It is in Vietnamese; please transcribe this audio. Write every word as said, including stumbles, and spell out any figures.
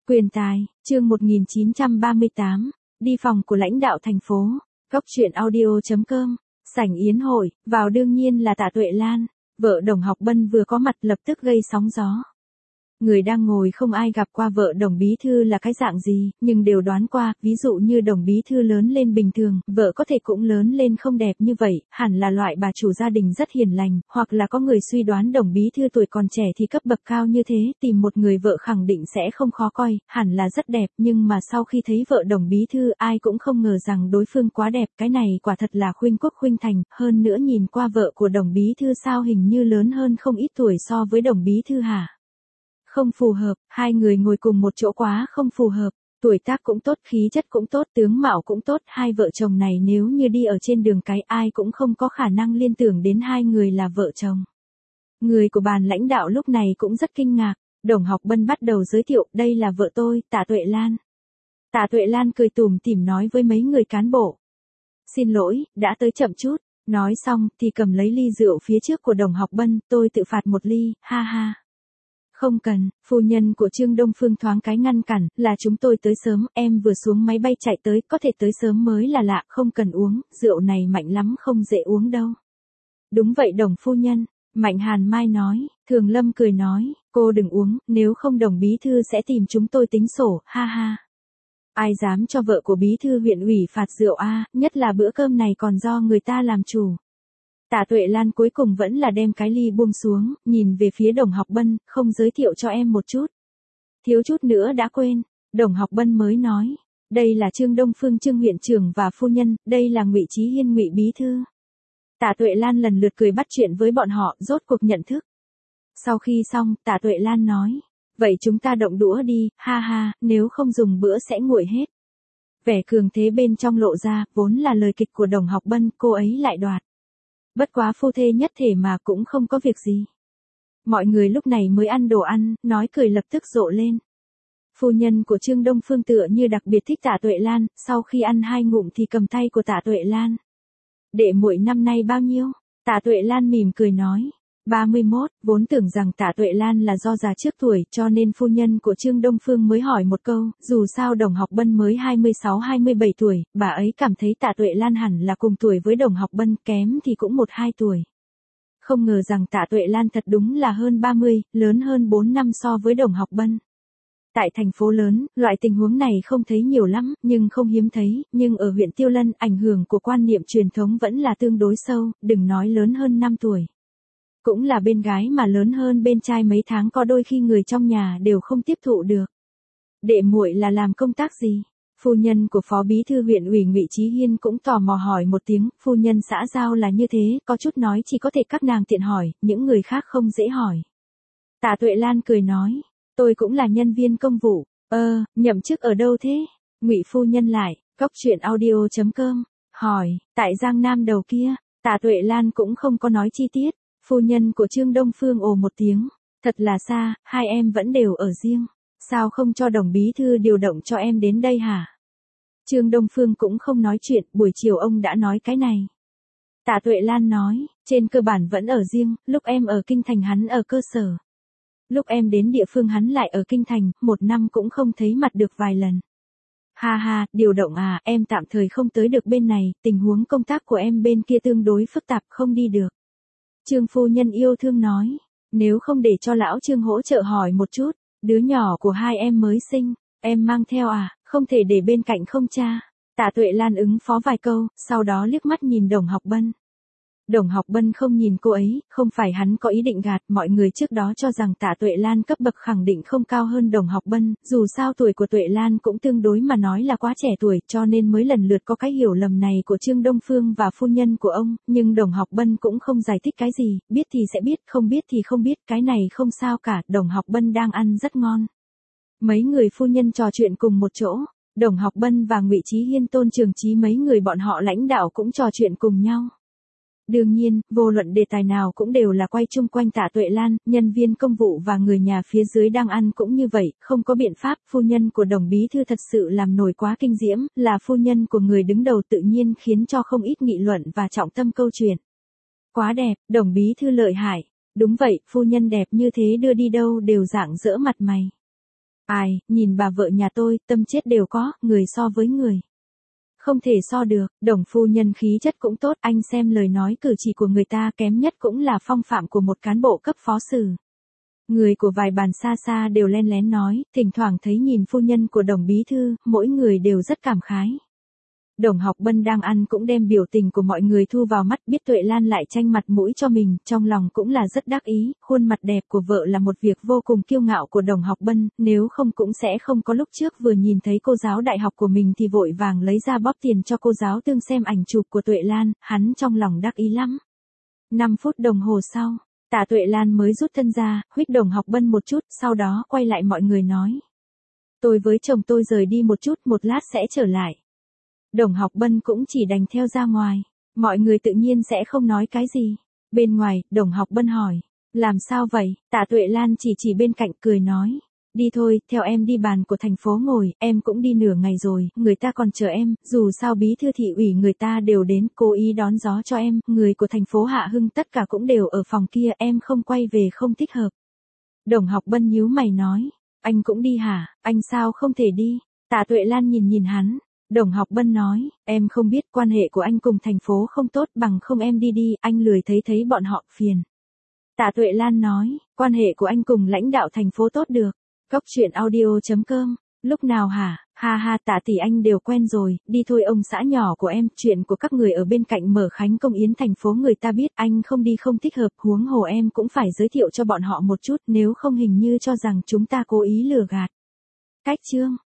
Quyền tài, chương một nghìn chín trăm ba mươi tám, đi phòng của lãnh đạo thành phố, góc truyện audio chấm com, sảnh yến hội, vào đương nhiên là Tạ Tuệ Lan, vợ Đồng Học Bân vừa có mặt lập tức gây sóng gió. Người đang ngồi không ai gặp qua vợ Đồng Bí Thư là cái dạng gì, nhưng đều đoán qua, ví dụ như Đồng Bí Thư lớn lên bình thường, vợ có thể cũng lớn lên không đẹp như vậy, hẳn là loại bà chủ gia đình rất hiền lành, hoặc là có người suy đoán Đồng Bí Thư tuổi còn trẻ thì cấp bậc cao như thế, tìm một người vợ khẳng định sẽ không khó coi, hẳn là rất đẹp, nhưng mà sau khi thấy vợ Đồng Bí Thư ai cũng không ngờ rằng đối phương quá đẹp, cái này quả thật là khuynh quốc khuynh thành, hơn nữa nhìn qua vợ của Đồng Bí Thư sao hình như lớn hơn không ít tuổi so với Đồng Bí Thư hả? Không phù hợp, hai người ngồi cùng một chỗ quá không phù hợp, tuổi tác cũng tốt, khí chất cũng tốt, tướng mạo cũng tốt, hai vợ chồng này nếu như đi ở trên đường cái ai cũng không có khả năng liên tưởng đến hai người là vợ chồng. Người của bàn lãnh đạo lúc này cũng rất kinh ngạc, Đồng Học Bân bắt đầu giới thiệu, đây là vợ tôi, Tạ Tuệ Lan. Tạ Tuệ Lan cười tủm tỉm nói với mấy người cán bộ. Xin lỗi, đã tới chậm chút, nói xong thì cầm lấy ly rượu phía trước của Đồng Học Bân, tôi tự phạt một ly, ha ha. Không cần, phu nhân của Trương Đông Phương thoáng cái ngăn cản, là chúng tôi tới sớm, em vừa xuống máy bay chạy tới, có thể tới sớm mới là lạ, không cần uống, rượu này mạnh lắm không dễ uống đâu. Đúng vậy Đồng phu nhân, Mạnh Hàn Mai nói, Thường Lâm cười nói, cô đừng uống, nếu không Đồng Bí Thư sẽ tìm chúng tôi tính sổ, ha ha. Ai dám cho vợ của Bí Thư huyện ủy phạt rượu a, nhất là bữa cơm này còn do người ta làm chủ. Tạ Tuệ Lan cuối cùng vẫn là đem cái ly buông xuống, nhìn về phía Đồng Học Bân, không giới thiệu cho em một chút. Thiếu chút nữa đã quên, Đồng Học Bân mới nói, đây là Trương Đông Phương Trương huyện trưởng và phu nhân, đây là Ngụy Chí Hiên Ngụy Bí Thư. Tạ Tuệ Lan lần lượt cười bắt chuyện với bọn họ, rốt cuộc nhận thức. Sau khi xong, Tạ Tuệ Lan nói, vậy chúng ta động đũa đi, ha ha, nếu không dùng bữa sẽ nguội hết. Vẻ cường thế bên trong lộ ra, vốn là lời kịch của Đồng Học Bân, cô ấy lại đoạt. Bất quá phu thê nhất thể mà cũng không có việc gì. Mọi người lúc này mới ăn đồ ăn, nói cười lập tức rộ lên. Phu nhân của Trương Đông Phương tựa như đặc biệt thích Tạ Tuệ Lan, sau khi ăn hai ngụm thì cầm tay của Tạ Tuệ Lan. Đệ muội năm nay bao nhiêu? Tạ Tuệ Lan mỉm cười nói. ba mươi mốt, vốn tưởng rằng Tạ Tuệ Lan là do già trước tuổi cho nên phu nhân của Trương Đông Phương mới hỏi một câu, dù sao Đồng Học Bân mới hai mươi sáu hai mươi bảy tuổi, bà ấy cảm thấy Tạ Tuệ Lan hẳn là cùng tuổi với Đồng Học Bân, kém thì cũng một hai tuổi. Không ngờ rằng Tạ Tuệ Lan thật đúng là hơn ba mươi, lớn hơn bốn năm so với Đồng Học Bân. Tại thành phố lớn, loại tình huống này không thấy nhiều lắm, nhưng không hiếm thấy, nhưng ở huyện Tiêu Lân, ảnh hưởng của quan niệm truyền thống vẫn là tương đối sâu, đừng nói lớn hơn năm tuổi. Cũng là bên gái mà lớn hơn bên trai mấy tháng có đôi khi người trong nhà đều không tiếp thụ được. Đệ muội là làm công tác gì? Phu nhân của Phó Bí Thư huyện ủy Ngụy Chí Hiên cũng tò mò hỏi một tiếng, phu nhân xã giao là như thế, có chút nói chỉ có thể các nàng tiện hỏi, những người khác không dễ hỏi. Tạ Tuệ Lan cười nói, tôi cũng là nhân viên công vụ, ơ, nhậm chức ở đâu thế? Ngụy phu nhân lại, góc truyện audio chấm com, hỏi, tại Giang Nam đầu kia, Tạ Tuệ Lan cũng không có nói chi tiết. Phu nhân của Trương Đông Phương ồ một tiếng, thật là xa, hai em vẫn đều ở riêng, sao không cho Đồng Bí Thư điều động cho em đến đây hả? Trương Đông Phương cũng không nói chuyện, buổi chiều ông đã nói cái này. Tạ Tuệ Lan nói, trên cơ bản vẫn ở riêng, lúc em ở Kinh Thành hắn ở cơ sở. Lúc em đến địa phương hắn lại ở Kinh Thành, một năm cũng không thấy mặt được vài lần. Ha ha, điều động à, em tạm thời không tới được bên này, tình huống công tác của em bên kia tương đối phức tạp không đi được. Trương phu nhân yêu thương nói, nếu không để cho lão Trương hỗ trợ hỏi một chút, đứa nhỏ của hai em mới sinh, em mang theo à, không thể để bên cạnh không cha. Tạ Tuệ Lan ứng phó vài câu, sau đó liếc mắt nhìn Đồng Học Bân. Đồng Học Bân không nhìn cô ấy, không phải hắn có ý định gạt, mọi người trước đó cho rằng Tạ Tuệ Lan cấp bậc khẳng định không cao hơn Đồng Học Bân, dù sao tuổi của Tuệ Lan cũng tương đối mà nói là quá trẻ tuổi, cho nên mới lần lượt có cái hiểu lầm này của Trương Đông Phương và phu nhân của ông, nhưng Đồng Học Bân cũng không giải thích cái gì, biết thì sẽ biết, không biết thì không biết, cái này không sao cả, Đồng Học Bân đang ăn rất ngon. Mấy người phu nhân trò chuyện cùng một chỗ, Đồng Học Bân và Ngụy Chí Hiên Tôn Trường Chí mấy người bọn họ lãnh đạo cũng trò chuyện cùng nhau. Đương nhiên, vô luận đề tài nào cũng đều là quay chung quanh Tạ Tuệ Lan, nhân viên công vụ và người nhà phía dưới đang ăn cũng như vậy, không có biện pháp, phu nhân của Đồng Bí Thư thật sự làm nổi quá kinh diễm, là phu nhân của người đứng đầu tự nhiên khiến cho không ít nghị luận và trọng tâm câu chuyện. Quá đẹp, Đồng Bí Thư lợi hại, đúng vậy, phu nhân đẹp như thế đưa đi đâu đều rạng rỡ mặt mày. Ai, nhìn bà vợ nhà tôi, tâm chết đều có, người so với người. Không thể so được, Đồng phu nhân khí chất cũng tốt, anh xem lời nói cử chỉ của người ta kém nhất cũng là phong phạm của một cán bộ cấp phó sử. Người của vài bàn xa xa đều len lén nói, thỉnh thoảng thấy nhìn phu nhân của Đồng bí thư, mỗi người đều rất cảm khái. Đồng Học Bân đang ăn cũng đem biểu tình của mọi người thu vào mắt, biết Tuệ Lan lại tranh mặt mũi cho mình, trong lòng cũng là rất đắc ý, khuôn mặt đẹp của vợ là một việc vô cùng kiêu ngạo của Đồng Học Bân, nếu không cũng sẽ không có lúc trước vừa nhìn thấy cô giáo đại học của mình thì vội vàng lấy ra bóp tiền cho cô giáo tương xem ảnh chụp của Tuệ Lan, hắn trong lòng đắc ý lắm. năm phút đồng hồ sau, Tạ Tuệ Lan mới rút thân ra, huých Đồng Học Bân một chút, sau đó quay lại mọi người nói. Tôi với chồng tôi rời đi một chút, một lát sẽ trở lại. Đồng Học Bân cũng chỉ đành theo ra ngoài, mọi người tự nhiên sẽ không nói cái gì. Bên ngoài, Đồng Học Bân hỏi, làm sao vậy? Tạ Tuệ Lan chỉ chỉ bên cạnh cười nói, đi thôi, theo em đi bàn của thành phố ngồi, em cũng đi nửa ngày rồi, người ta còn chờ em, dù sao bí thư thị ủy người ta đều đến, cố ý đón gió cho em, người của thành phố Hạ Hưng tất cả cũng đều ở phòng kia, em không quay về không thích hợp. Đồng Học Bân nhíu mày nói, anh cũng đi hả, anh sao không thể đi? Tạ Tuệ Lan nhìn nhìn hắn. Đồng Học Bân nói, em không biết quan hệ của anh cùng thành phố không tốt, bằng không em đi đi, anh lười thấy thấy bọn họ phiền. Tạ Tuệ Lan nói, quan hệ của anh cùng lãnh đạo thành phố tốt được. Cốc truyện audio chấm com, lúc nào hả, ha ha Tạ tỷ anh đều quen rồi, đi thôi ông xã nhỏ của em, chuyện của các người ở bên cạnh mở khánh công yến thành phố người ta biết, anh không đi không thích hợp, huống hồ em cũng phải giới thiệu cho bọn họ một chút, nếu không hình như cho rằng chúng ta cố ý lừa gạt. Cách chương